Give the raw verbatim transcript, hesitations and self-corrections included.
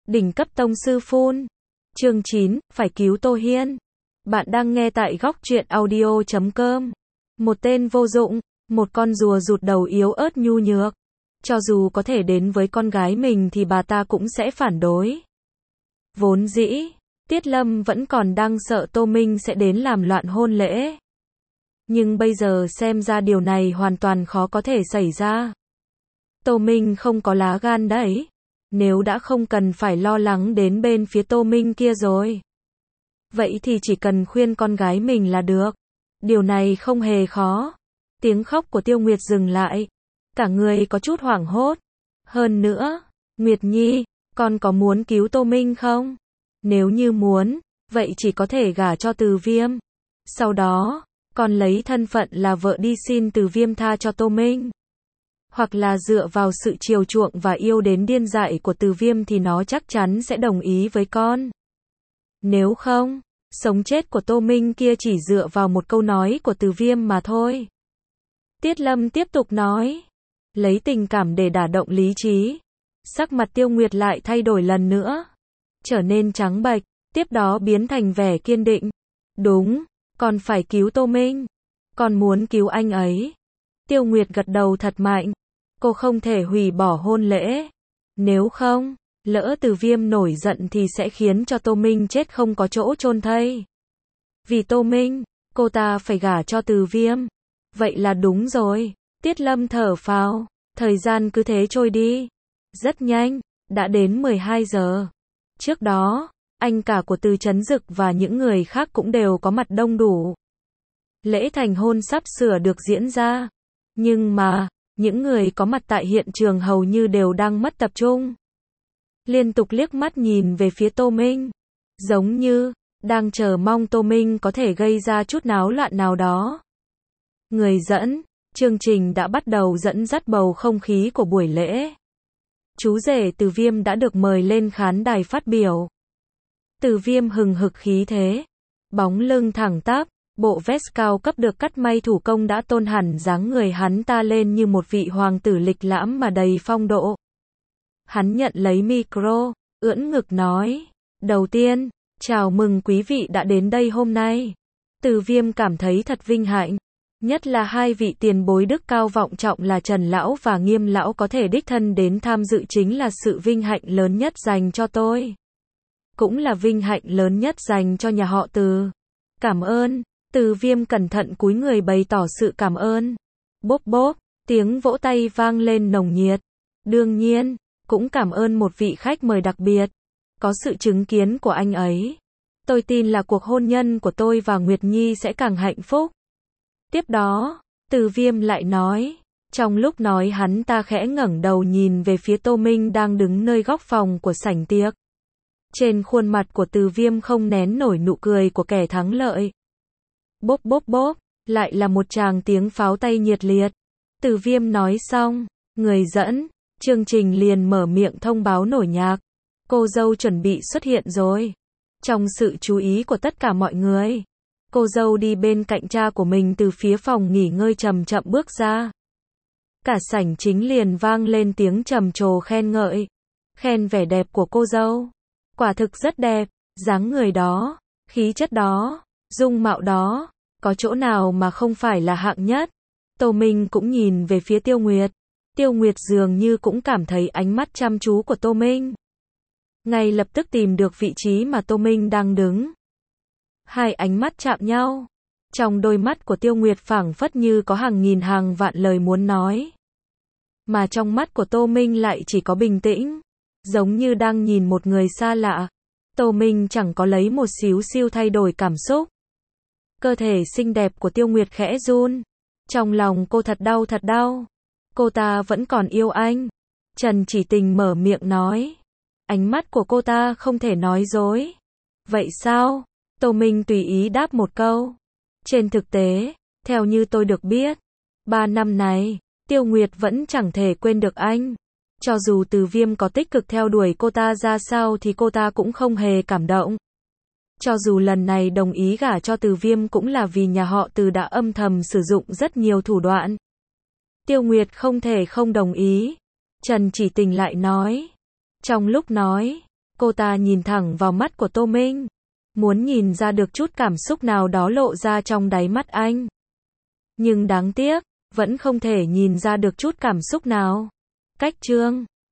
Đỉnh cấp tông sư phun. Chương chín, phải cứu Tô Hiên. Bạn đang nghe tại góc truyện audio chấm com. Một tên vô dụng, một con rùa rụt đầu yếu ớt nhu nhược. Cho dù có thể đến với con gái mình thì bà ta cũng sẽ phản đối. Vốn dĩ, Tiết Lâm vẫn còn đang sợ Tô Minh sẽ đến làm loạn hôn lễ. Nhưng bây giờ xem ra điều này hoàn toàn khó có thể xảy ra. Tô Minh không có lá gan đấy. Nếu đã không cần phải lo lắng đến bên phía Tô Minh kia rồi. Vậy thì chỉ cần khuyên con gái mình là được. Điều này không hề khó. Tiếng khóc của Tiêu Nguyệt dừng lại. Cả người có chút hoảng hốt. Hơn nữa, Nguyệt Nhi, con có muốn cứu Tô Minh không? Nếu như muốn, vậy chỉ có thể gả cho Từ Viêm. Sau đó, con lấy thân phận là vợ đi xin Từ Viêm tha cho Tô Minh. Hoặc là dựa vào sự chiều chuộng và yêu đến điên dại của Từ Viêm thì nó chắc chắn sẽ đồng ý với con. Nếu không, sống chết của Tô Minh kia chỉ dựa vào một câu nói của Từ Viêm mà thôi. Tiết Lâm tiếp tục nói, lấy tình cảm để đả động lý trí. Sắc mặt Tiêu Nguyệt lại thay đổi lần nữa, trở nên trắng bệch, tiếp đó biến thành vẻ kiên định. Đúng, con phải cứu Tô Minh. Con muốn cứu anh ấy. Tiêu Nguyệt gật đầu thật mạnh. Cô không thể hủy bỏ hôn lễ. Nếu không, lỡ Từ Viêm nổi giận thì sẽ khiến cho Tô Minh chết không có chỗ chôn thây. Vì Tô Minh, cô ta phải gả cho Từ Viêm. Vậy là đúng rồi. Tiết Lâm thở phào. Thời gian cứ thế trôi đi. Rất nhanh, đã đến mười hai giờ. Trước đó, anh cả của Từ Chấn Dực và những người khác cũng đều có mặt đông đủ. Lễ thành hôn sắp sửa được diễn ra. Nhưng mà, những người có mặt tại hiện trường hầu như đều đang mất tập trung. Liên tục liếc mắt nhìn về phía Tô Minh. Giống như, đang chờ mong Tô Minh có thể gây ra chút náo loạn nào đó. Người dẫn, chương trình đã bắt đầu dẫn dắt bầu không khí của buổi lễ. Chú rể Từ Viêm đã được mời lên khán đài phát biểu. Từ Viêm hừng hực khí thế. Bóng lưng thẳng tắp. Bộ vest cao cấp được cắt may thủ công đã tôn hẳn dáng người hắn ta lên như một vị hoàng tử lịch lãm mà đầy phong độ. Hắn nhận lấy micro, ưỡn ngực nói. Đầu tiên, chào mừng quý vị đã đến đây hôm nay. Từ Viêm cảm thấy thật vinh hạnh. Nhất là hai vị tiền bối đức cao vọng trọng là Trần Lão và Nghiêm Lão có thể đích thân đến tham dự chính là sự vinh hạnh lớn nhất dành cho tôi. Cũng là vinh hạnh lớn nhất dành cho nhà họ Từ. Cảm ơn. Từ Viêm cẩn thận cúi người bày tỏ sự cảm ơn. Bốp bốp, tiếng vỗ tay vang lên nồng nhiệt. Đương nhiên, cũng cảm ơn một vị khách mời đặc biệt. Có sự chứng kiến của anh ấy, tôi tin là cuộc hôn nhân của tôi và Nguyệt Nhi sẽ càng hạnh phúc. Tiếp đó, Từ Viêm lại nói. Trong lúc nói hắn ta khẽ ngẩng đầu nhìn về phía Tô Minh đang đứng nơi góc phòng của sảnh tiệc. Trên khuôn mặt của Từ Viêm không nén nổi nụ cười của kẻ thắng lợi. Bốp bốp bốp, lại là một tràng tiếng pháo tay nhiệt liệt. Từ Viêm nói xong, người dẫn, chương trình liền mở miệng thông báo nổi nhạc. Cô dâu chuẩn bị xuất hiện rồi. Trong sự chú ý của tất cả mọi người, cô dâu đi bên cạnh cha của mình từ phía phòng nghỉ ngơi chậm chậm bước ra. Cả sảnh chính liền vang lên tiếng trầm trồ khen ngợi. Khen vẻ đẹp của cô dâu. Quả thực rất đẹp, dáng người đó, khí chất đó, dung mạo đó, có chỗ nào mà không phải là hạng nhất. Tô Minh cũng nhìn về phía Tiêu Nguyệt. Tiêu Nguyệt dường như cũng cảm thấy ánh mắt chăm chú của Tô Minh. Ngay lập tức tìm được vị trí mà Tô Minh đang đứng. Hai ánh mắt chạm nhau. Trong đôi mắt của Tiêu Nguyệt phảng phất như có hàng nghìn hàng vạn lời muốn nói. Mà trong mắt của Tô Minh lại chỉ có bình tĩnh. Giống như đang nhìn một người xa lạ. Tô Minh chẳng có lấy một xíu xiu thay đổi cảm xúc. Cơ thể xinh đẹp của Tiêu Nguyệt khẽ run. Trong lòng cô thật đau thật đau. Cô ta vẫn còn yêu anh. Trần Chỉ Tình mở miệng nói. Ánh mắt của cô ta không thể nói dối. Vậy sao? Tô Minh tùy ý đáp một câu. Trên thực tế, theo như tôi được biết, ba năm này, Tiêu Nguyệt vẫn chẳng thể quên được anh. Cho dù Từ Viêm có tích cực theo đuổi cô ta ra sao thì cô ta cũng không hề cảm động. Cho dù lần này đồng ý gả cho Từ Viêm cũng là vì nhà họ Từ đã âm thầm sử dụng rất nhiều thủ đoạn. Tiêu Nguyệt không thể không đồng ý. Trần Chỉ Tình lại nói. Trong lúc nói, Cô ta nhìn thẳng vào mắt của Tô Minh, muốn nhìn ra được chút cảm xúc nào đó lộ ra trong đáy mắt anh. Nhưng đáng tiếc, vẫn không thể nhìn ra được chút cảm xúc nào. Cách Trương